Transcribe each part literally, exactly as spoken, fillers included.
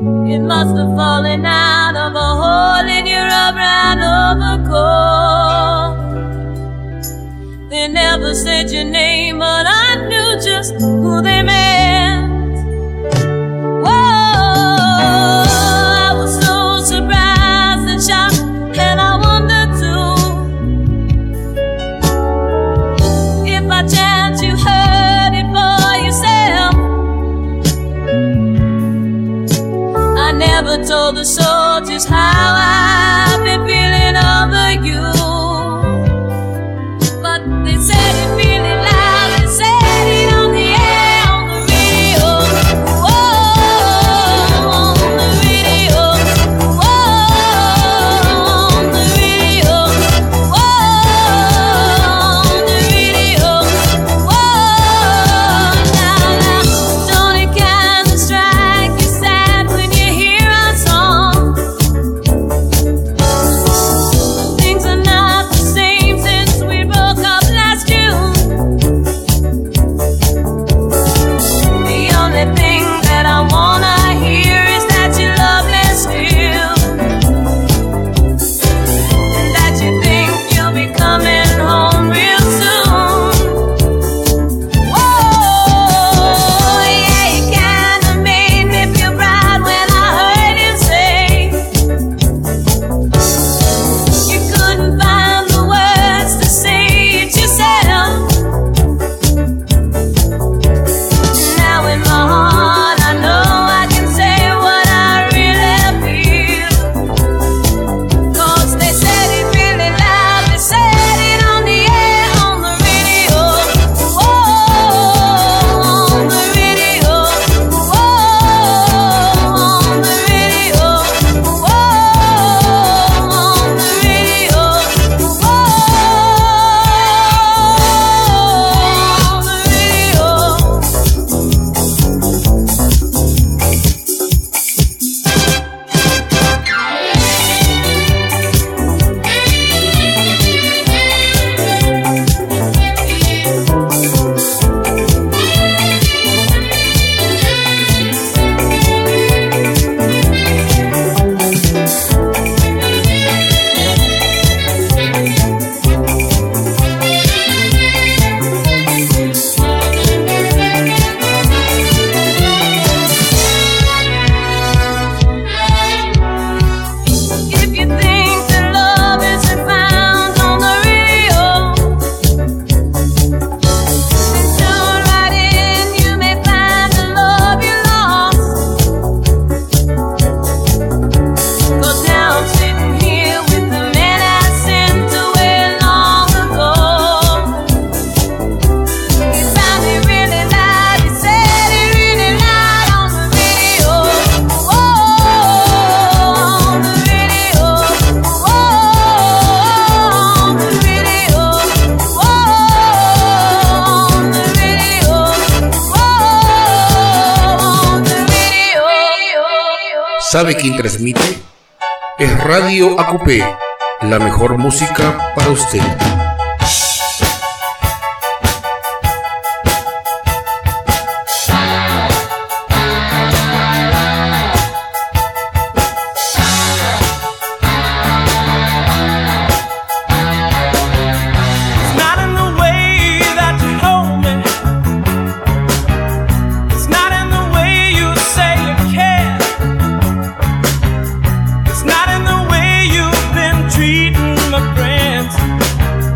It must have fallen out of a hole in your upright overcoat. They never said your name, but I knew just who they meant. Whoa, I was so surprised and shocked, and I wondered too if by chance you heard it for yourself. I never told the soldiers how I've been feeling over you, but they said it really loud. They said it on the air, on the radio. Whoa, on the radio. Whoa, on the radio. Whoa, on the radio. Whoa, now, now, don't it kind of strike you sad when you hear our song? Things are not the same since we broke up last June. The only thing that I wanna hear is that you love me still, and that you think you'll be coming home real soon. Whoa, yeah, you kinda made me feel proud when I heard you say you couldn't find the words to say it yourself. Now in my heart I know I can say what I really feel, 'cause they said it really loud. They said it on the air, on the radio. Whoa, on the radio. Whoa, on the radio. Whoa, on the radio. Whoa, on the radio. If you think that love isn't found on the radio, then tune right in. You may find the love you lost. 'Cause now I'm sitting here with the man I sent away long ago. He found it really loud. He said it really loud on the radio. Whoa, on the radio. Whoa, on the radio. Whoa, on the radio. Whoa, on the radio. ¿Sabe quién transmite? Es Radio A Q P, la mejor música para usted. It's not in the way that you hold me. It's not in the way you say you care. It's not in the way you've been treating my friends.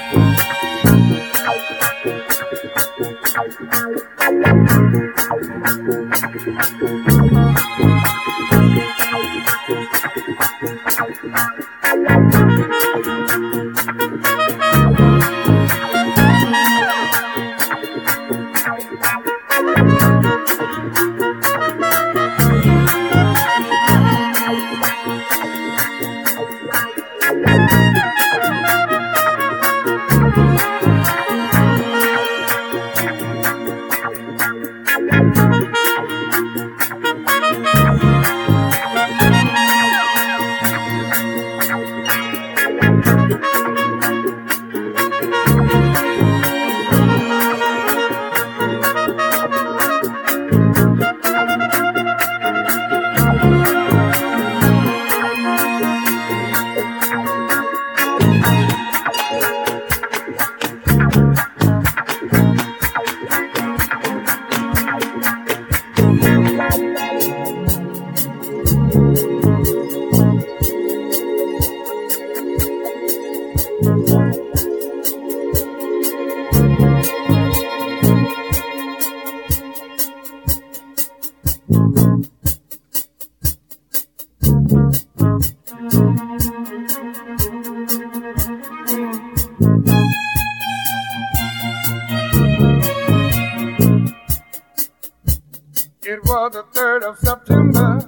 It was the third of September.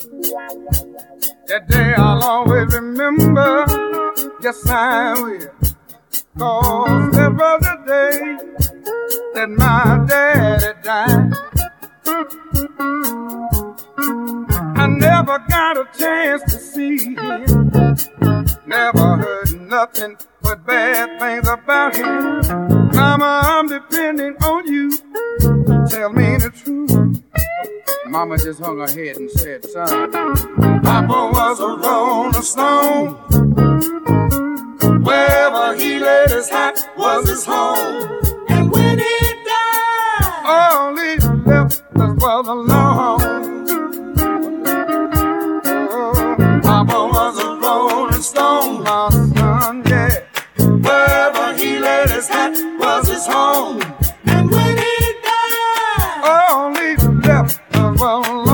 That day I'll always remember. Yes, I will. Cause that was the day that my daddy died. I never got a chance to see him. Never heard nothing but bad things about him. Mama, I'm depending on you. Tell me the truth. Mama just hung her head and said, son, Papa was a rolling stone. Wherever he laid his hat was his home. And when he died, all he left us was alone. Oh, Papa was a rolling stone, my son, yeah. Wherever he laid his hat was his home. And when he died, all he left us was alone.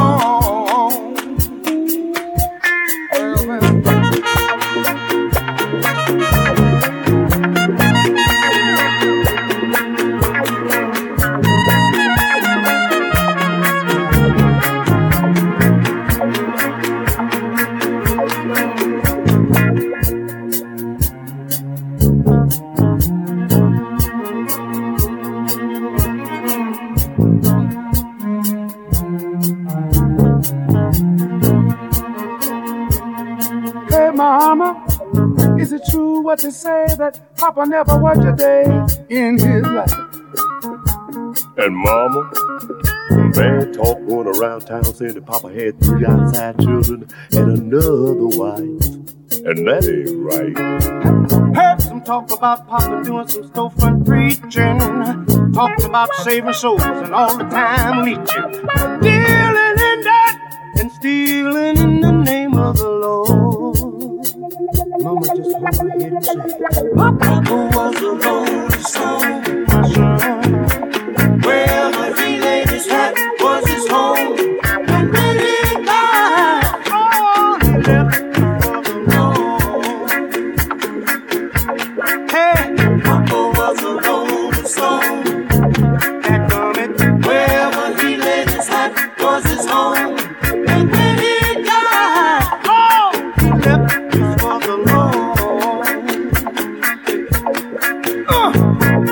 Mama, is it true what they say that Papa never worked a day in his life? And Mama, bad talk going around town saying that Papa had three outside children and another wife. And that ain't right. Heard some talk about Papa doing some storefront preaching, talking about saving souls and all the time leeching, dealing in that and stealing in the name of the Lord. Mama just hung her head and said, Papa was a rolling stone, my son. Wherever he laid his hat was his home. And when he died, all he left was alone. Hey, Papa was a rolling stone. Back on it. Wherever he laid his hat was his home. And when he died, all he left was alone. Uh.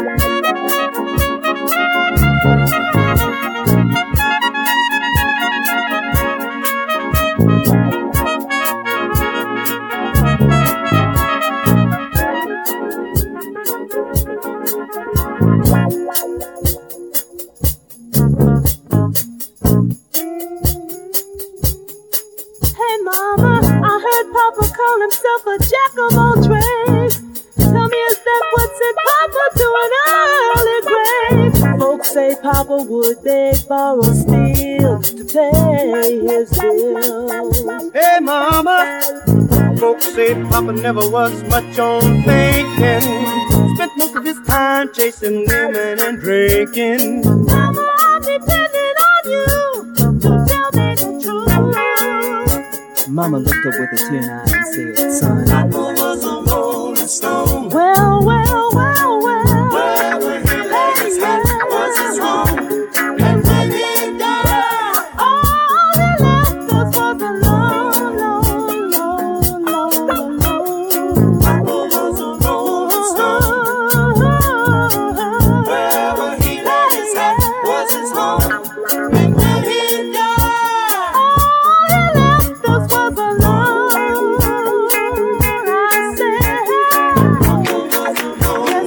Hey mama, I heard Papa call himself a jack of all trades. Tell me, is that what sent Papa to an early grave? Folks say Papa would beg, borrow, steal to pay his bills. Hey mama, folks say Papa never was much on thinking. Spent most of his time chasing women and drinking. Mama, I'm depending on you to tell me the truth. Mama looked up with a tear in her eye and said, son, Papa was a rolling stone. Well, well, well, well. Wherever he laid his head was his home. And when he died, All he left us was alone, alone, alone, alone, alone. Papa was a rolling stone. Wherever he laid his head was his home. And when he died, All he left us was alone. I said, Papa was a rolling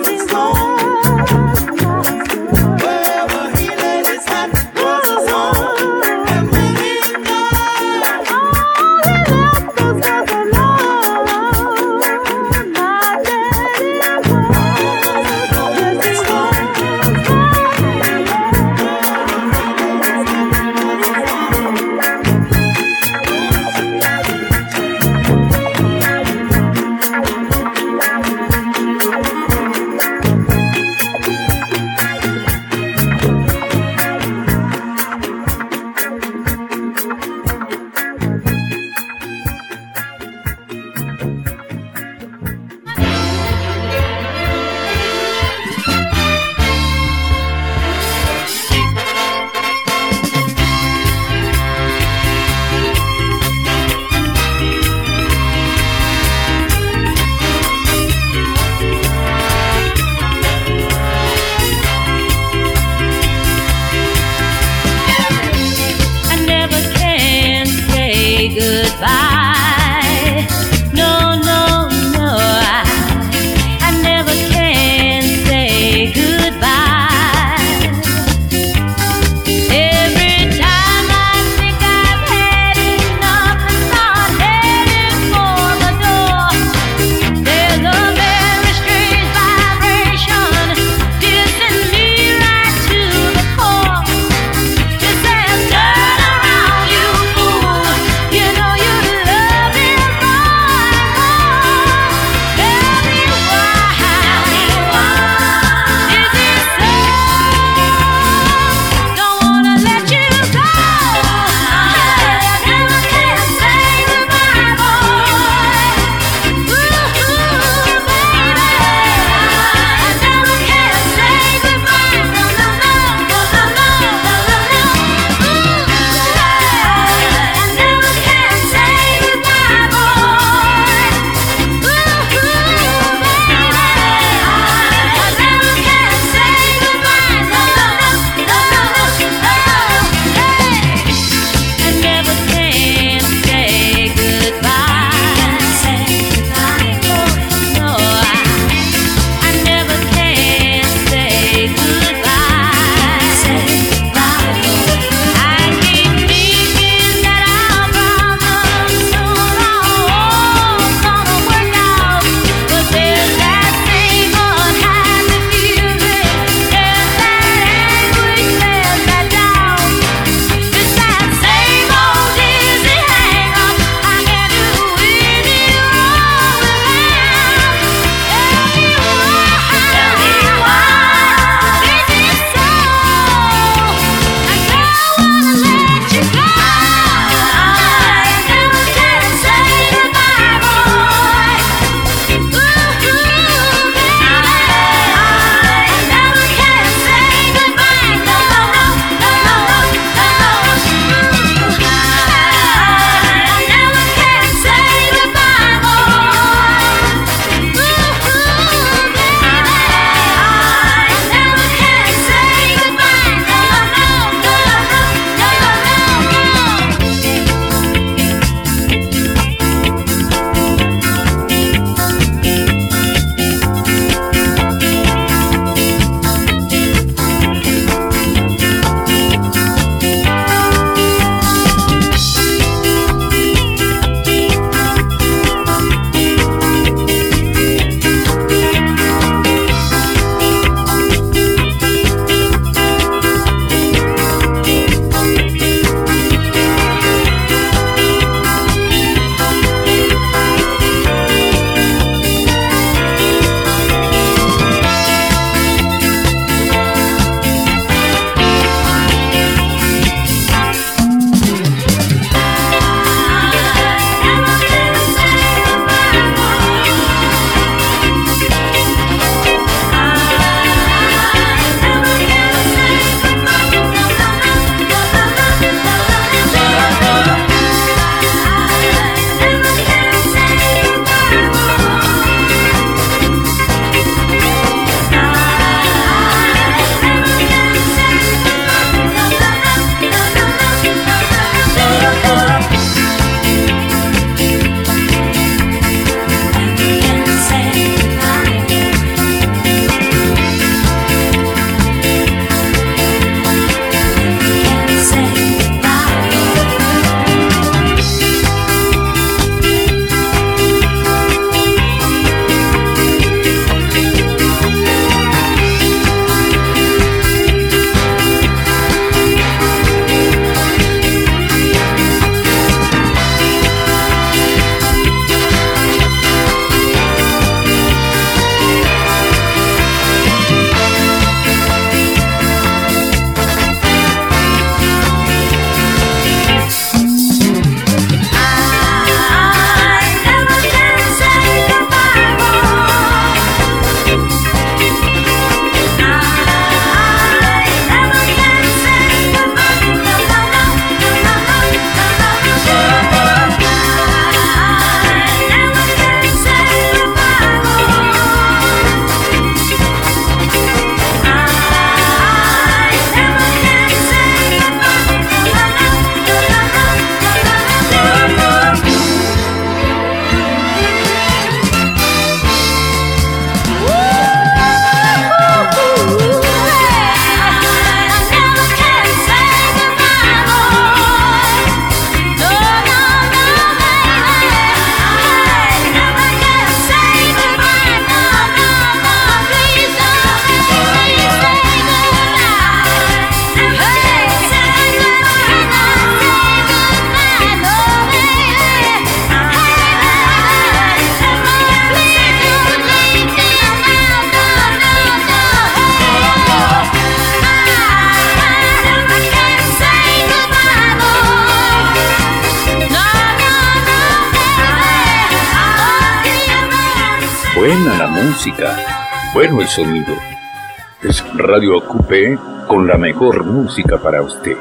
Buena la música, bueno el sonido. Es Radio Acupé con la mejor música para usted.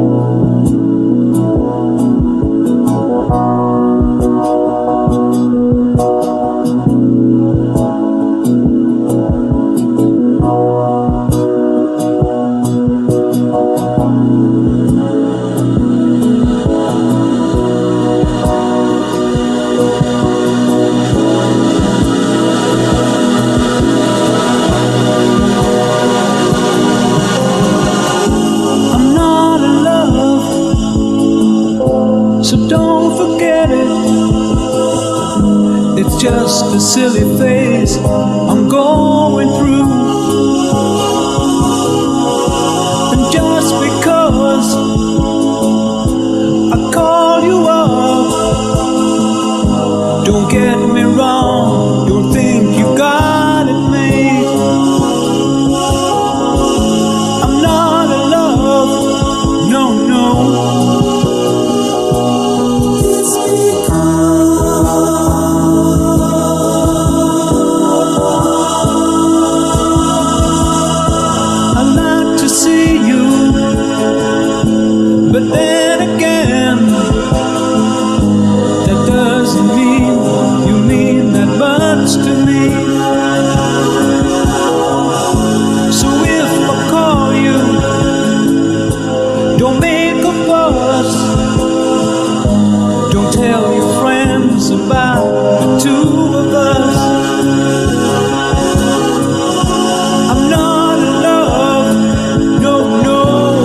Just a silly phase I'm going through, and just because I call you up, don't get me wrong, don't think you got it made. I'm not in love, no, no. But then again, that doesn't mean you mean that much to me. So if I call you, don't make a fuss. Don't tell your friends about the two of us. I'm not in love, no, no.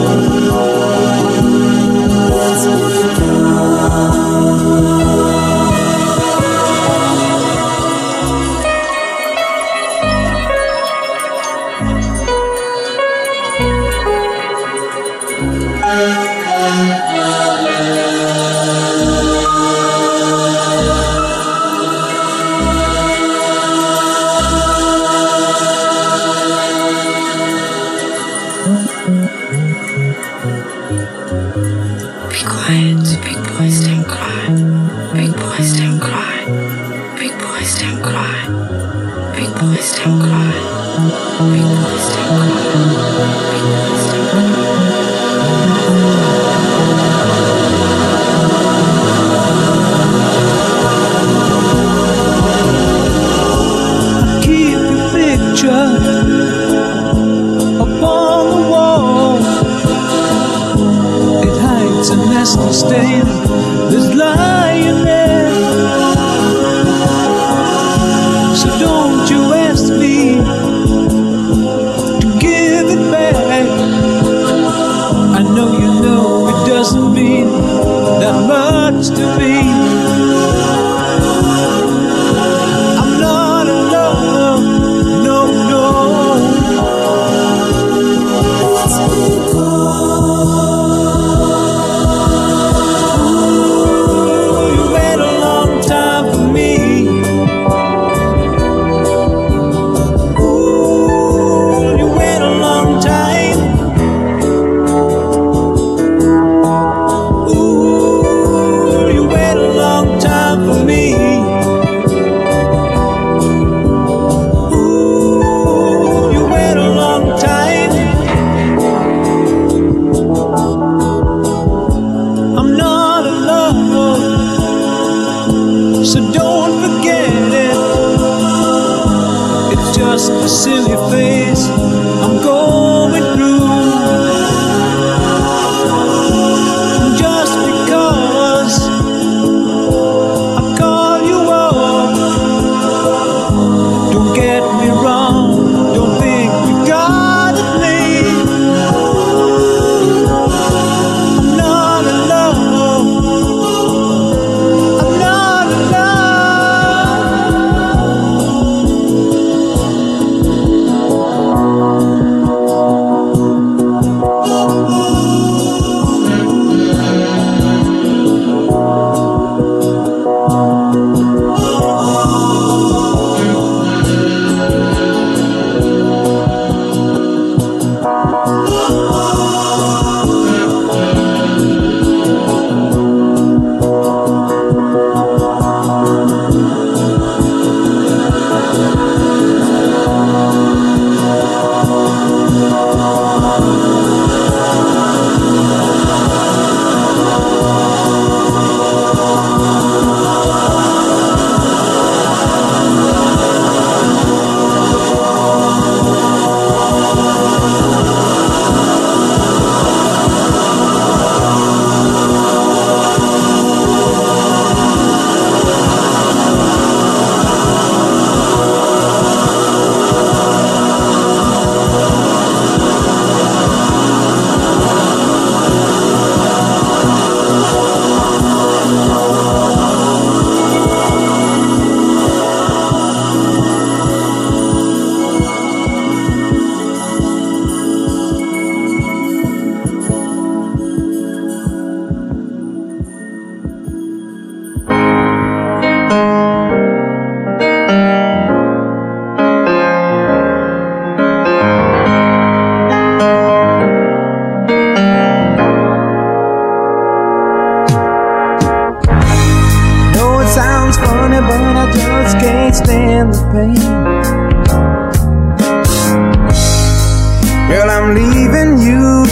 Stain that's lying there. So don't you ask me to give it back.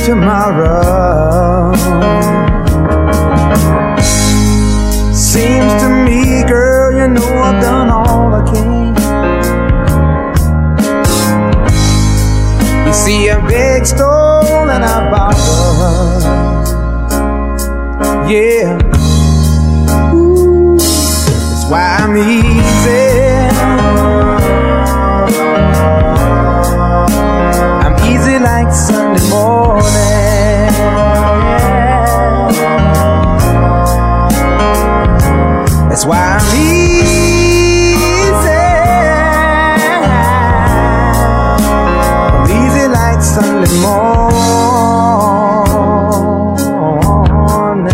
tomorrow. Seems to me, girl, you know I've done all I can. You see, I beg, stole, and I borrowed. Yeah. Ooh, that's why I'm easy. I'm easy like Sunday morning. That's why I'm easy. I'm easy like Sunday morning.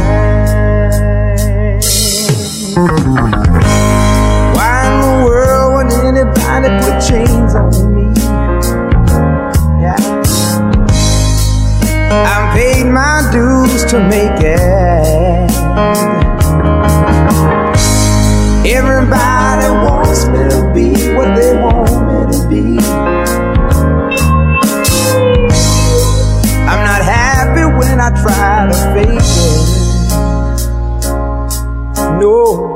Why in the world would anybody put chains on me? Yeah, I paid my dues to make it. Everybody wants me to be what they want me to be. I'm not happy when I try to fake it. No.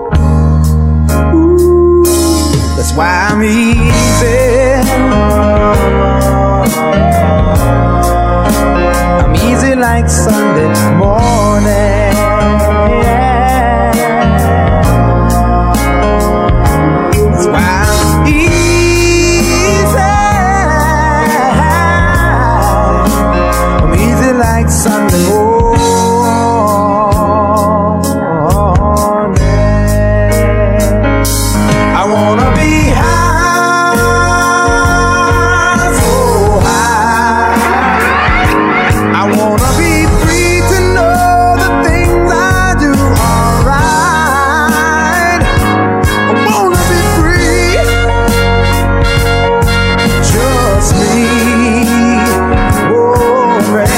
Ooh, that's why I'm easy. I'm easy like Sunday morning. That's why I'm easy. I'm easy like Sunday morning. I wanna be high, so high. I wanna be free to know the things I do are right. I wanna be free, just me. Oh, right.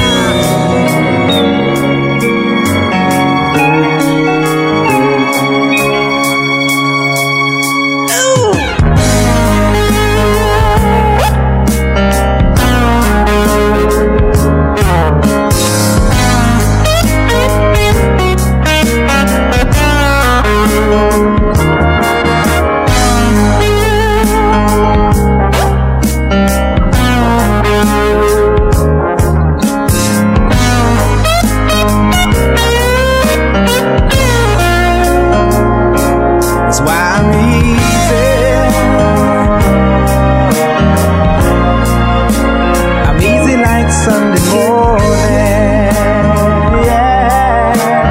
That's why I'm easy. I'm easy like Sunday morning. Yeah.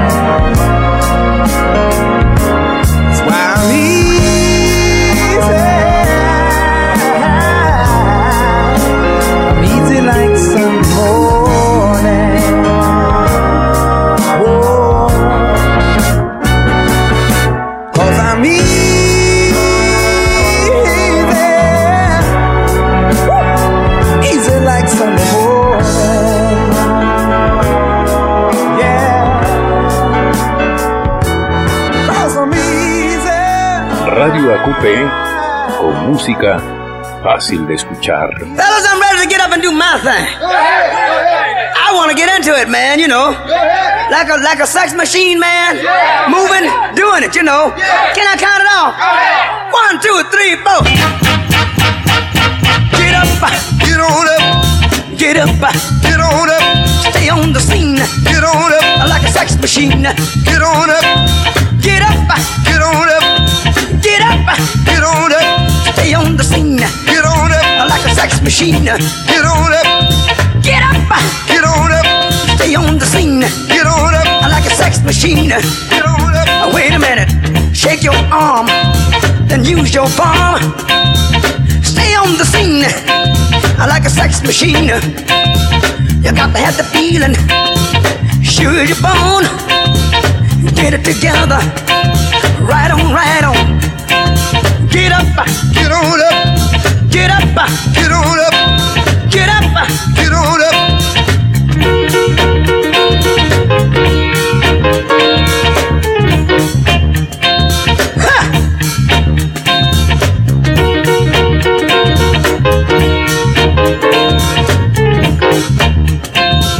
That's why I'm easy. I'm easy like Sunday morning. Whoa. Cause I'm easy, easy like Sunday morning. Yeah, cause I'm easy. Radio A Q P con música fácil de escuchar. Fellas, I'm ready to get up and do my thing. I want to get into it, man, you know. Like a like a sex machine, man. Moving, doing it, you know. Can I count it off? One, two, three, four. Get up, get on up. Get up, get on up. Stay on the scene. Get on up. Like a sex machine. Get on up. Get up, get on up. Get up, get on up. Stay on the scene. Get on up. Like a sex machine. Get on up. Get up, get on up. Stay on the scene. Get on up. Like a sex machine. Get on up. Wait a minute. Shake your arm. Then use your palm. Stay on the scene. Like a sex machine. You got to have the feeling. Sure you're born. Get it together. Right on, right on. Get up, get on up. Get up, get on up. Get up, get on up. Ha!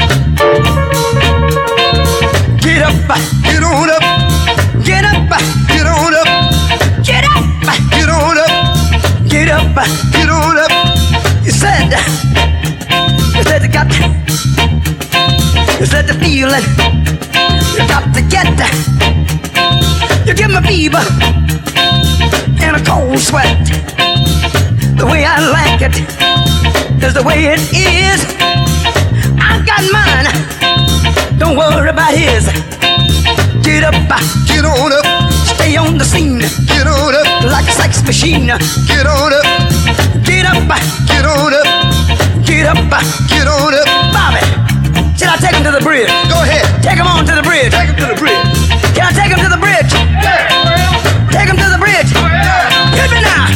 Is that the feeling you got to get? You give me fever and a cold sweat. The way I like it is the way it is. I got mine, don't worry about his. Get up, Get on up, stay on the scene. get on up, Like a sex machine. get on up, Get up, get on up, get up. get on up. Bobby, should I take him to the bridge? Go ahead, Take him on to the bridge. take him to the bridge. Can I take him to the bridge? Take him to the bridge. Hit me now.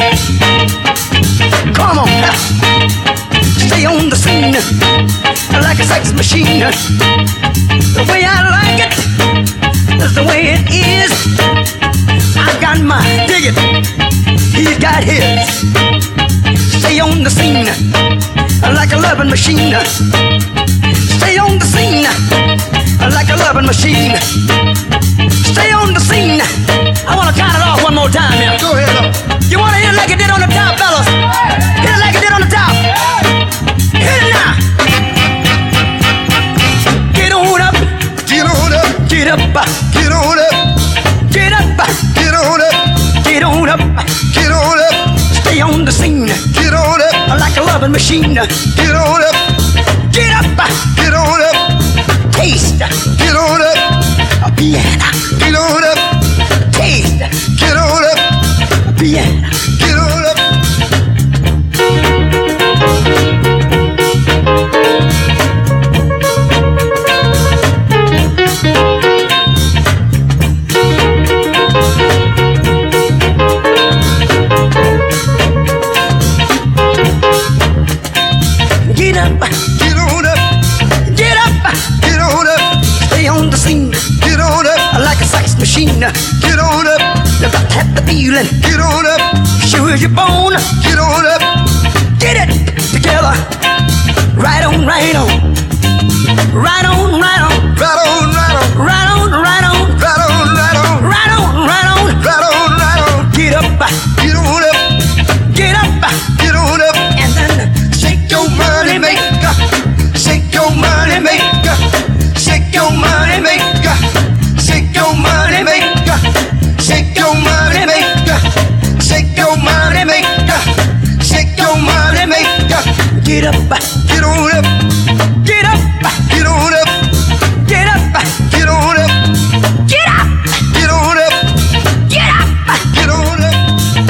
Come on. Stay on the scene like a sex machine. The way I like it is the way it is. I got mine, dig it. He's got his. Stay on the scene like a loving machine. Stay on the scene like a loving machine. Stay on the scene. I want to count it off one more time here. Go ahead up. You want to hit it like it did on the top, fellas? Hit it like it did on the top. Hit it now. Get on up. Get on up, Get up. get on up, Get up. get on up, Get on up. get on up, Stay on the scene get on up, like a loving machine. get on up, Get up. get on up, Taste get on up, a piano. get on up, Taste get on up, a piano. get on up. Get up. Get on up, Get up. get on up, Stay on the scene get on up, like a sex machine. get on up, You got to have the feeling. get on up, Sure as your bone. get on up, Get it together. Right on, right on. Right on, right on. right on, right on, Right on, right on. right on, right on, Right on, right on. right on, right on. Get up. Get on up, Get up. get on up, And then shake your money maker, shake your money maker, shake your money maker, shake your money maker, shake your money maker, shake your money maker, shake your money maker. get up. Get on up, Get up. get on up, Get up. get on up, Get up. get on up, Get up. get on up.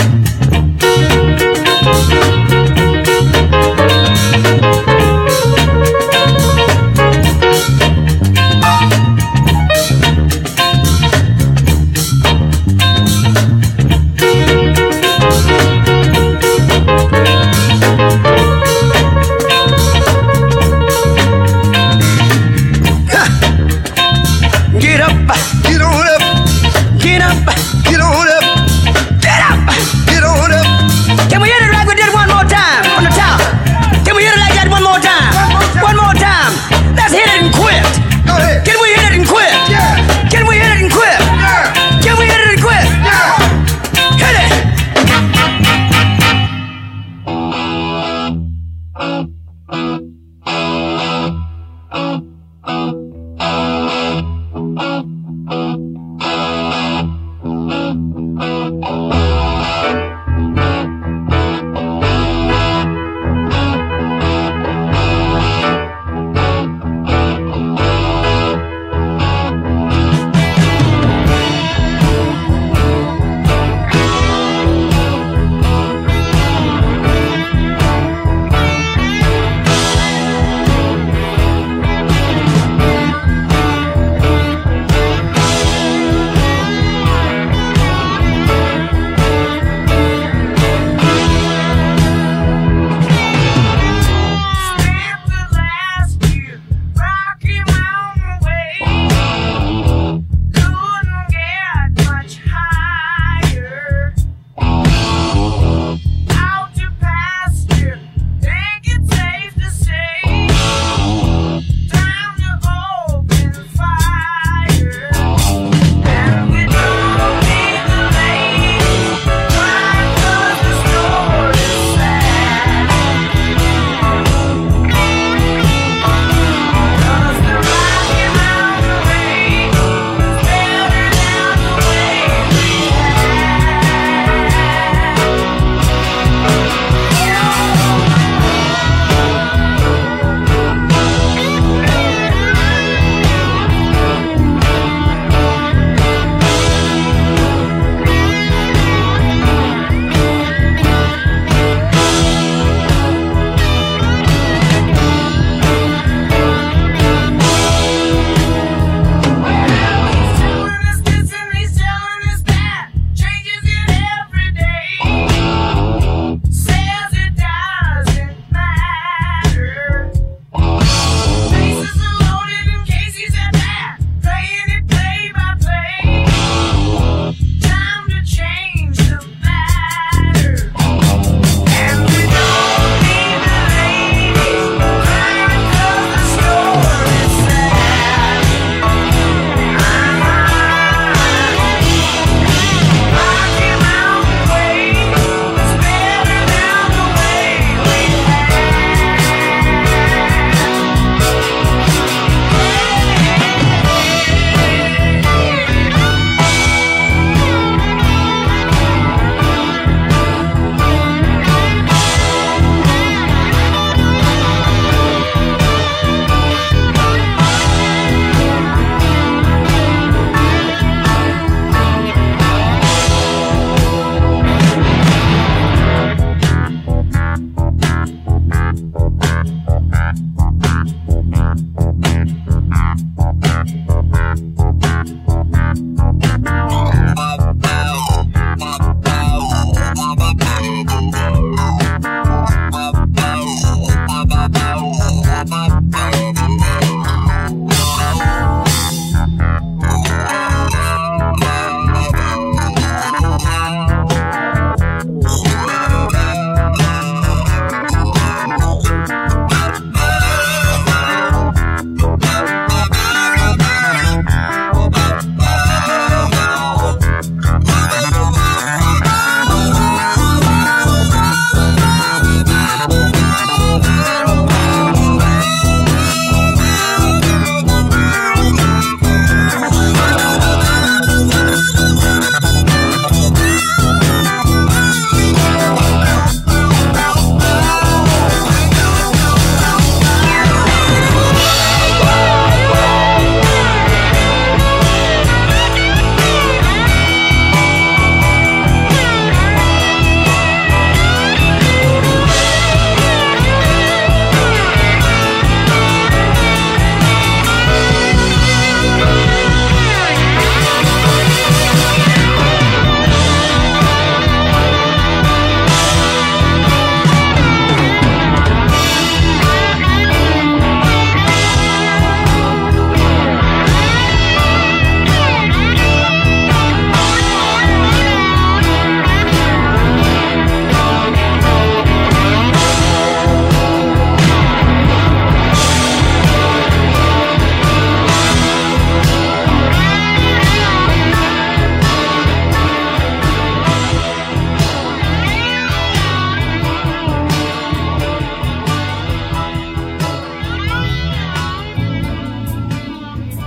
Get up. Get on up, Get up. get on up, Get up. get on up. Can we hit it like we did one more time from the top? Can we hit it like that one more time? One more time. Let's hit it and quit. Go ahead. Can we hit it and quit? Yeah. Can we hit it and quit? Yeah. Can we hit it and quit? Yeah. Hit it.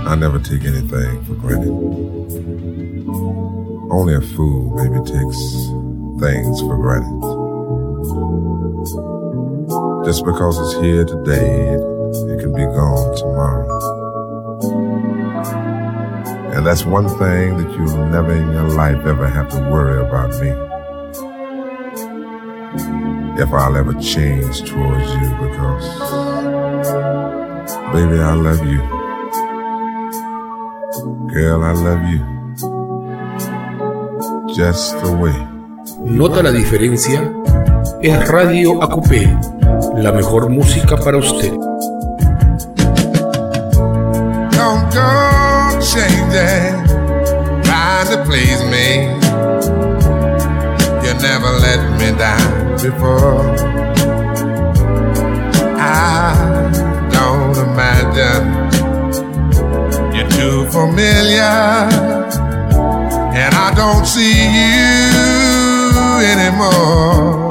I never take anything for granted. Only a fool maybe takes things for granted. Just because it's here today, it, it can be gone tomorrow. And that's one thing that you'll never in your life ever have to worry about me. If I'll ever change towards you, because baby, I love you. Girl, I love you. Just the way. ¿Nota la diferencia? Es Radio A Q P, la mejor música para usted. Don't go changing, trying to please me. You never let me down before. I don't imagine you're too familiar, and I don't see you anymore.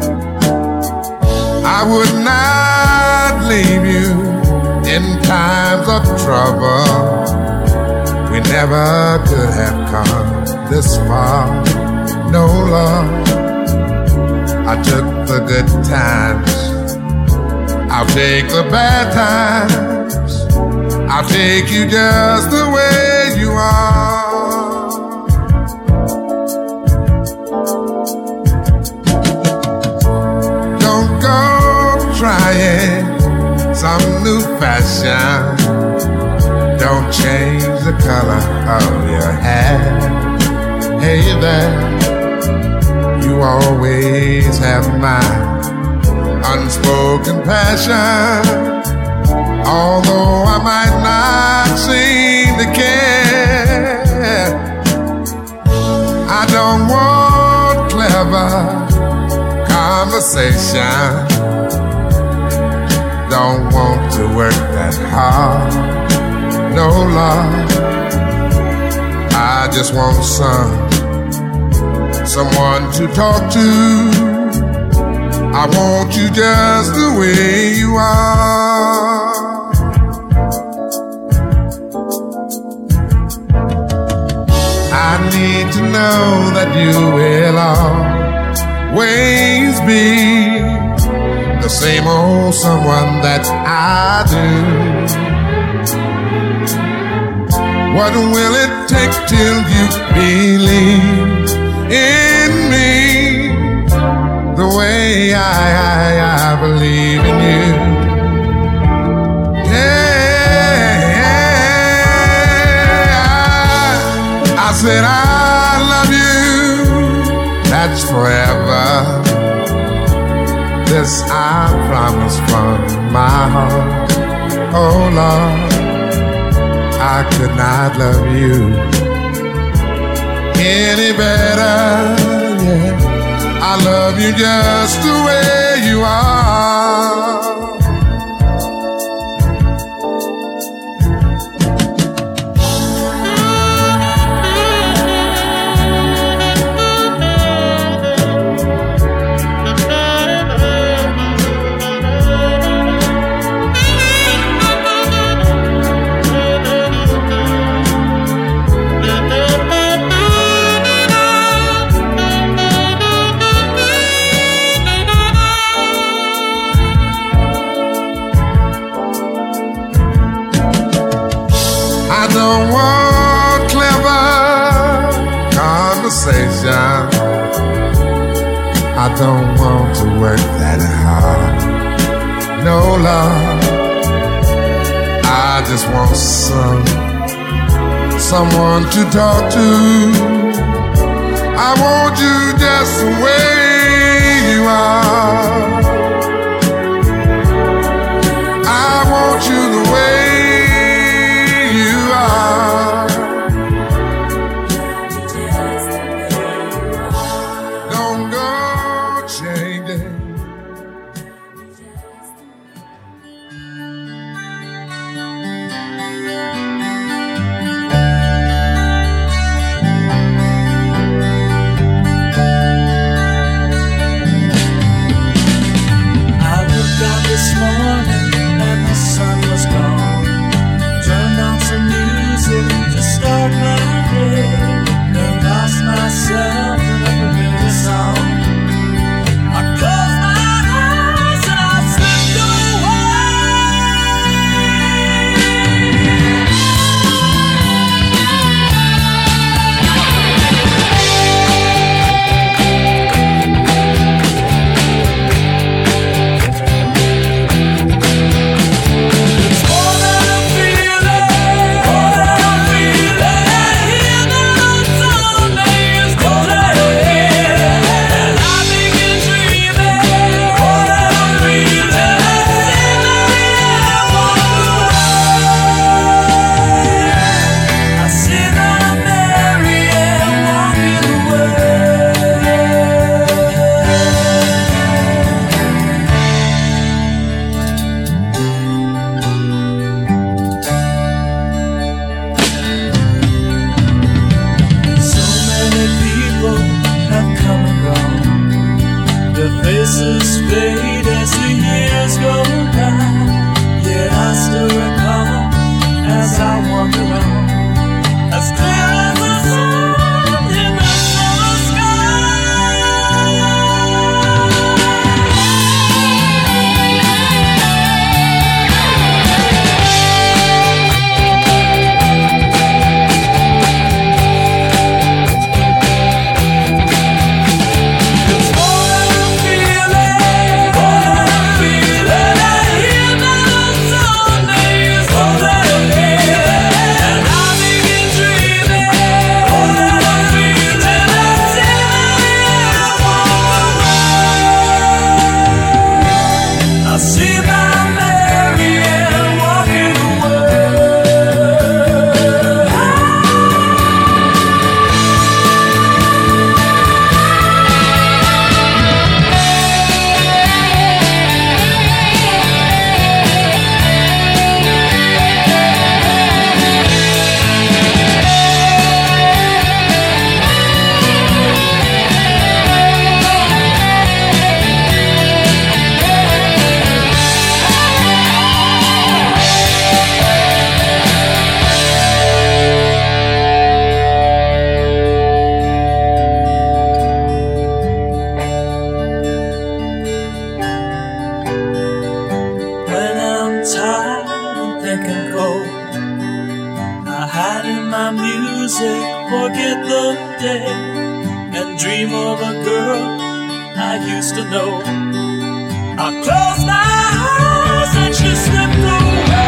I would not leave you in times of trouble. We never could have come this far. No love, I took the good times, I'll take the bad times. I'll take you just the way you are. Don't go trying some new fashion. Don't change the color of your hair. Hey there, you always have my unspoken passion. Although I might not seem to care, I don't want clever conversation. Don't want to work that hard. No love, I just want some someone to talk to. I want you just the way you are. I need to know that you will always be the same old someone that I do. What will it take till you believe in me the way I, I, I believe in you? I said I love you, that's forever. This I promise from my heart. Oh Lord, I could not love you any better. Yeah, I love you just the way you are. I don't want clever conversation. I don't want to work that hard. No love, I just want some someone to talk to. I want you just the way you are. I want you the way you are. Don't go changing. music, forget the day, and dream of a girl I used to know. I closed my eyes and she slipped away.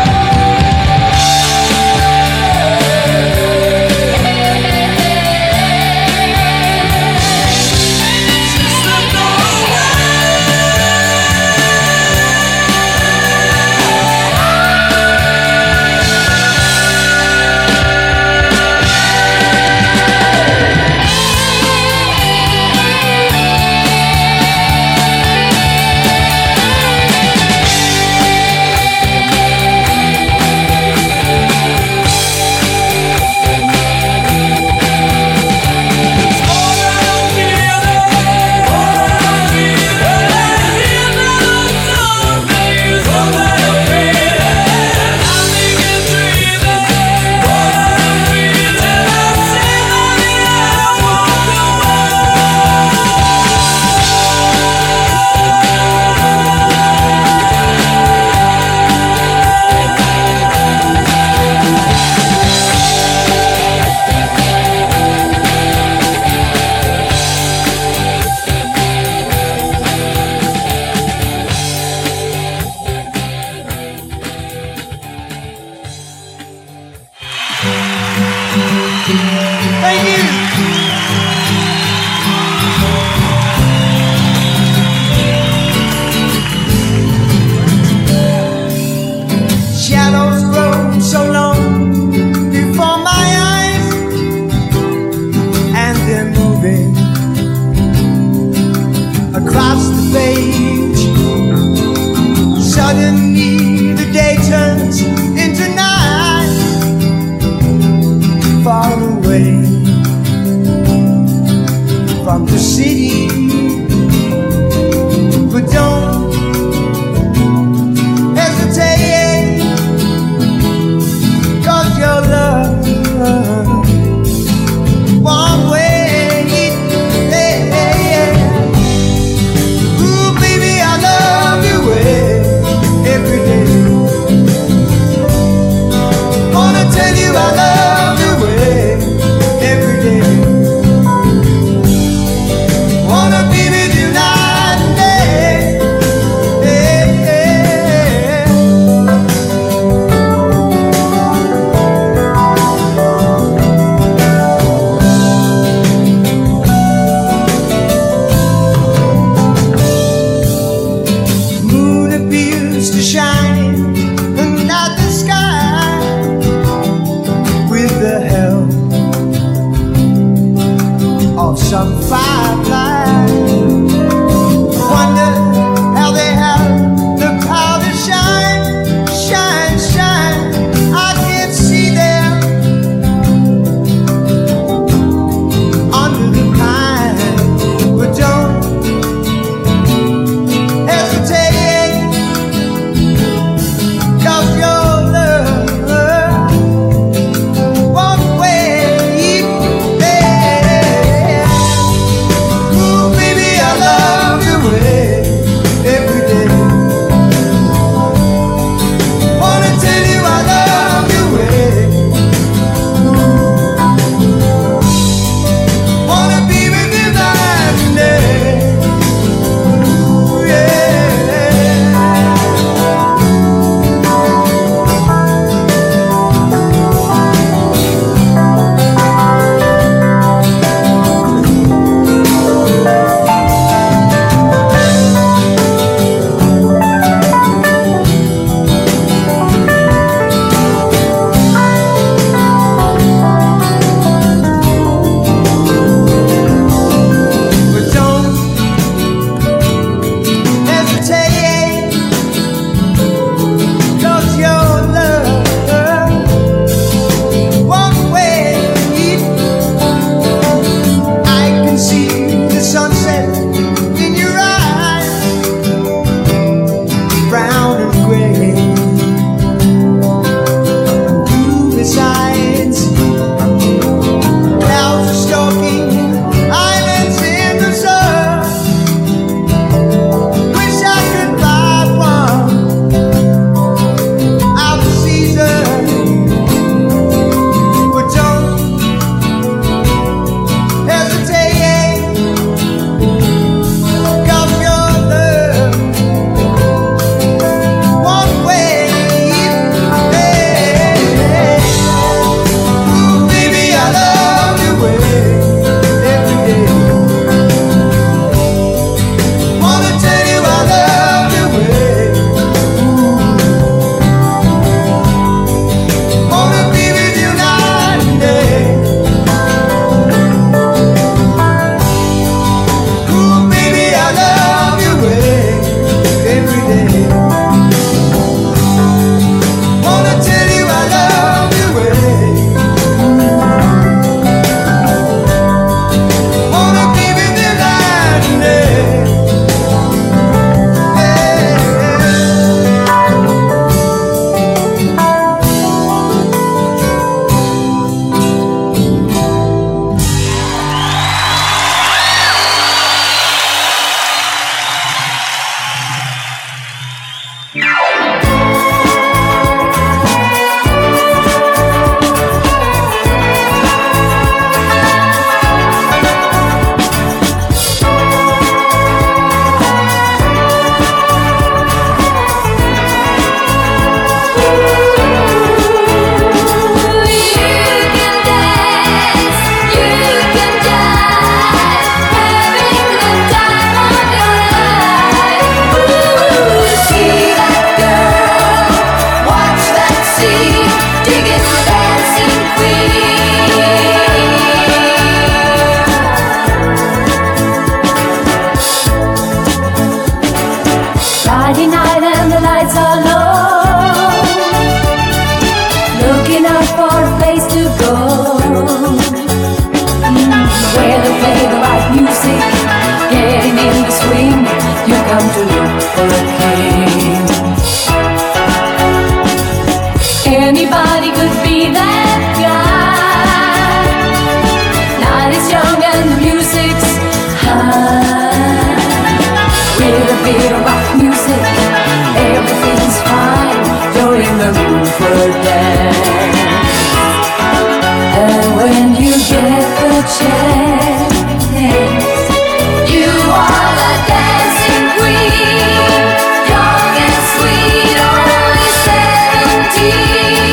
for dance. And when you get the chance, you are the dancing queen, young and sweet, only seventeen.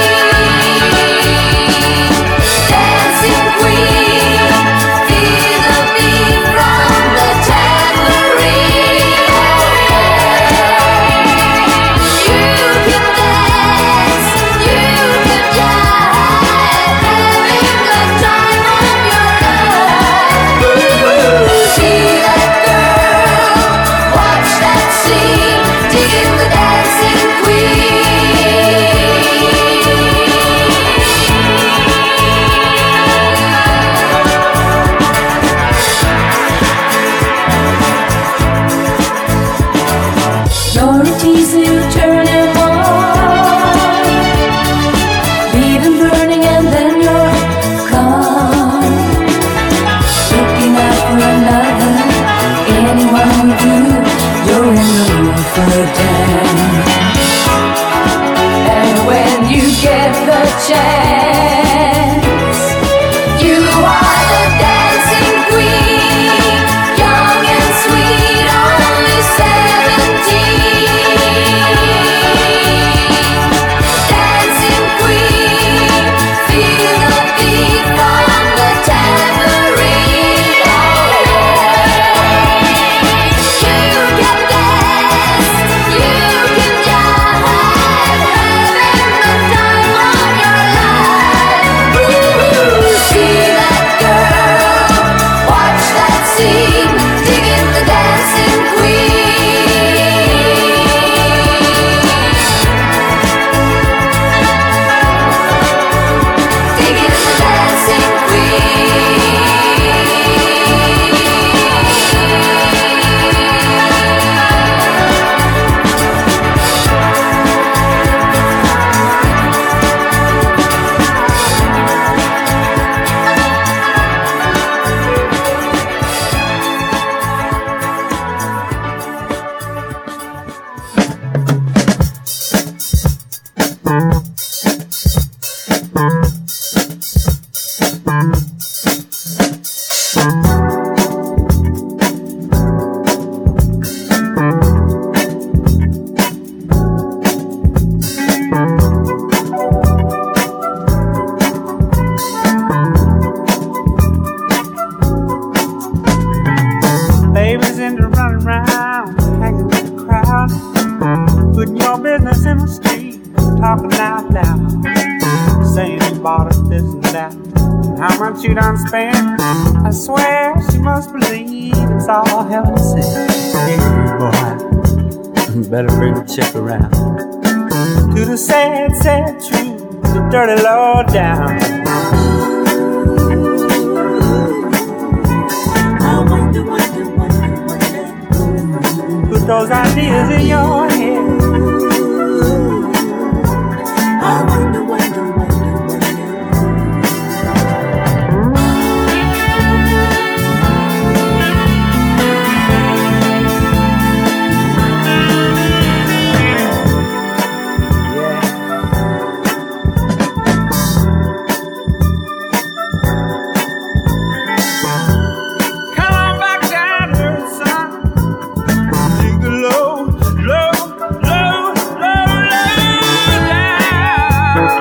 Dancing queen, feel the beat from the tambourine. You can dance, you can jive, having the time of your life. Ooh, see that girl, watch that scene, digging the dancing queen. You're a teaser, you turn him on, leave him burning and then you're gone. Looking out for another, anyone will do. You're in the mood for a dance. And when you get the chance, you are the dancing queen, young and sweet, only seventeen. Dancing queen, feel the beat from the tambourine. You can dance, you can jive, having the time of your life. Ooh, see that girl, watch that scene, digging the dancing queen. Digging the dancing Babies into running around, hanging with the crowd, putting your business in the street, talking out loud, saying you bought us this and that, and how much you done spent. I swear she must believe it's all heaven sent. Hey boy, better bring the chick around to the sad, sad truth, the dirty low down. Put those ideas in your head. I wonder, wonder, wonder, wonder. Come on back down to earth, son. Take a low, low, low, low, low down.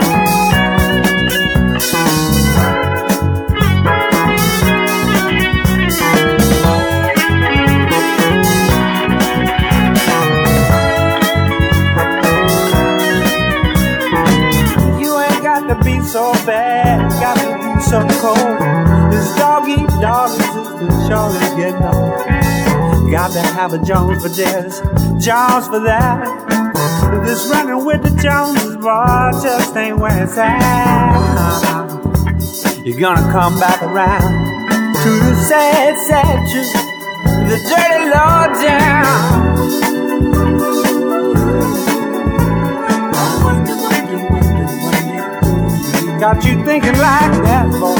You ain't got to be so bad, got to be so cold. This dog eat dog resistance sure is getting old. Got to have a Jones for this, Jones for that. This running with the Joneses, boy, just ain't where it's at. You're gonna come back around to the sad, sad truth, the dirty low down. Got you thinking like that, boy.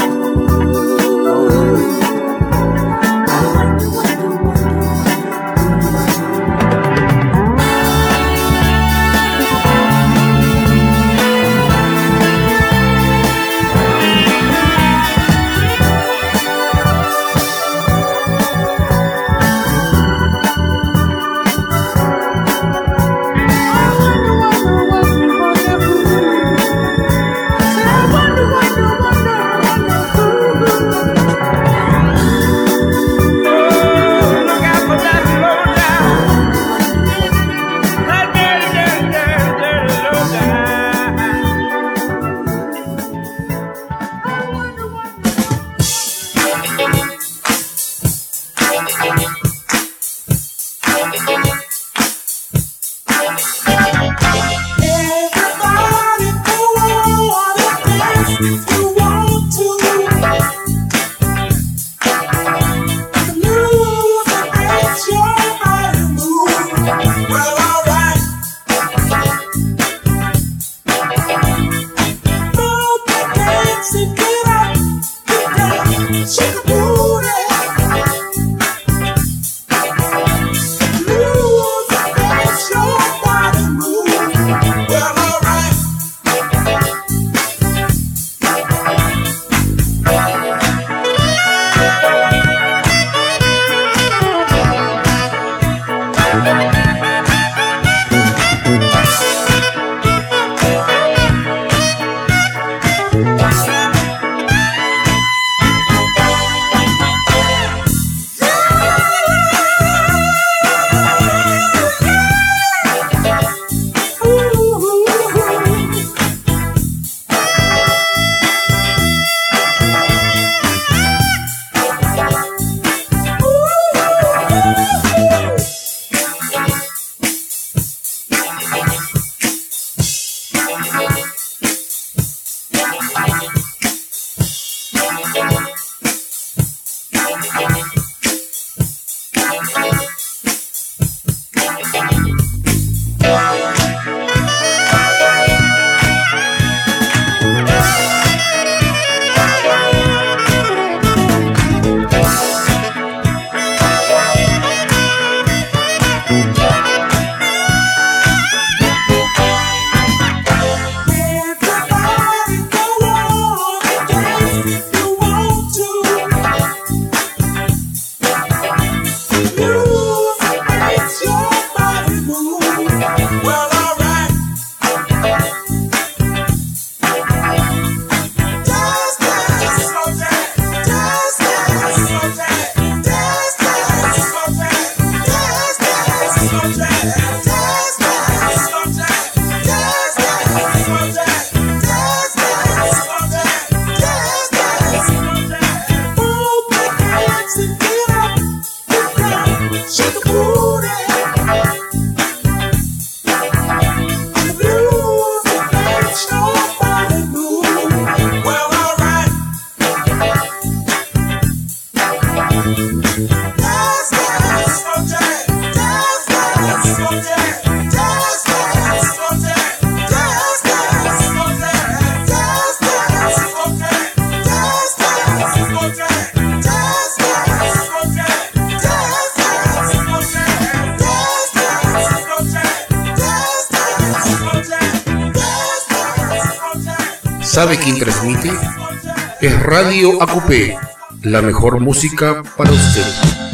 ¿Sabe quién transmite? Es Radio A Q P, la mejor música para usted.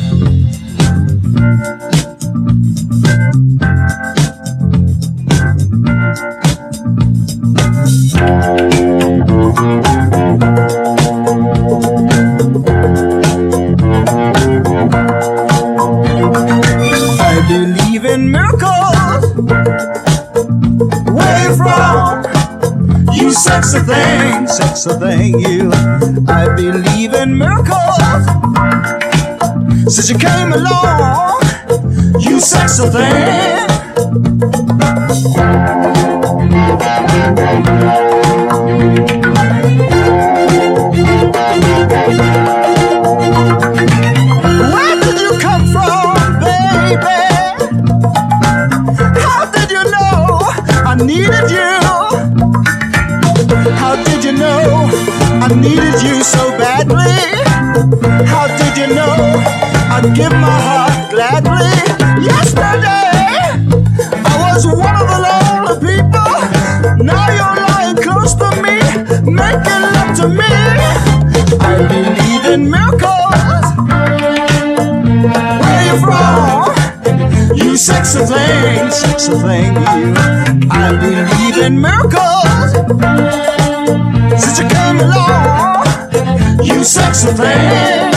I believe in miracles. Where you from? You sexy thing, sexy thing, you. I believe in miracles. Since you came along, you sexy thing. Where did you come from, baby? How did you know I needed you? How did you know I needed you so badly? How did you know I'd give my heart gladly? Yesterday I was one of the lonely people. Now you're lying close to me, making love to me. I believe in miracles. Where you from? You sexy thing, sexy thing, you. I believe in miracles. Since you came along, you sexy thing.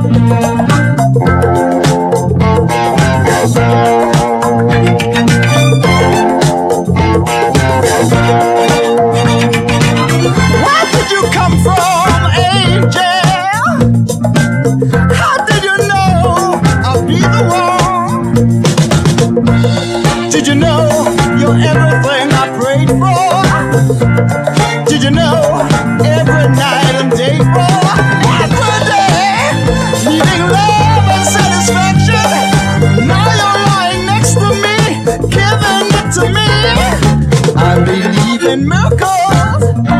Where did you come from, angel? How did you know I'll be the one? Did you know you're everything I prayed for? Did you know every night and day for? Every day, needing love and satisfaction. Now you're lying next to me, giving it to me. I believe in miracles.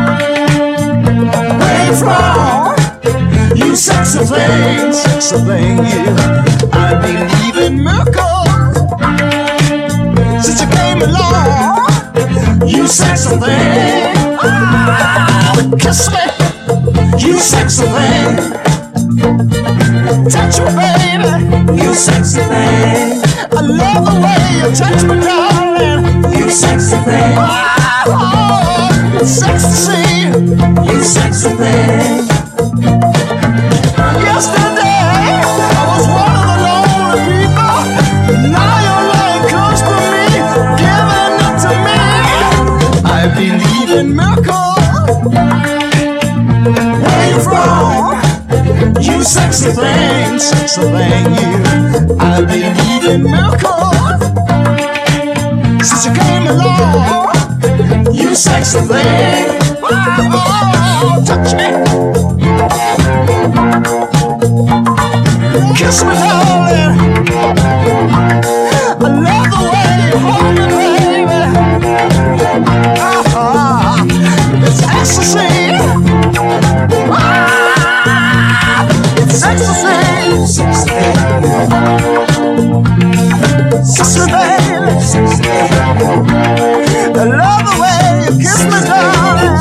Where you from? You sexy thing, sexy thing, you. I believe in miracles. Since you came along, you sexy thing. Oh, kiss me, you sexy thing. Touch me, baby, you sexy thing. I love the way you touch me, darling, you sexy thing. Oh, it's sexy to see you sexy thing. Yesterday I was one of the lonely people. Now you're lying close to me, giving it to me. I believe in miracles. Where you from? You sexy thing, sexy thing, you. I believe in miracles. Since you came along, you sexy thing. Oh, touch me, kiss me, darling. I love the way you hold me, baby. Uh-huh. It's ecstasy. Ah, it's ecstasy. Sexy, sexy, baby. Sexy. I love the way you kiss me, darling.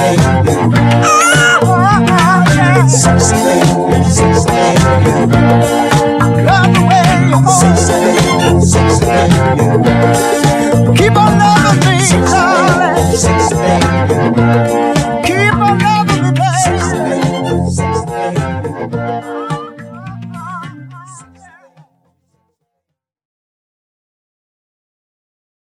Ah, yeah. Sexy, sexy. Love the way you hold me. Keep on loving me.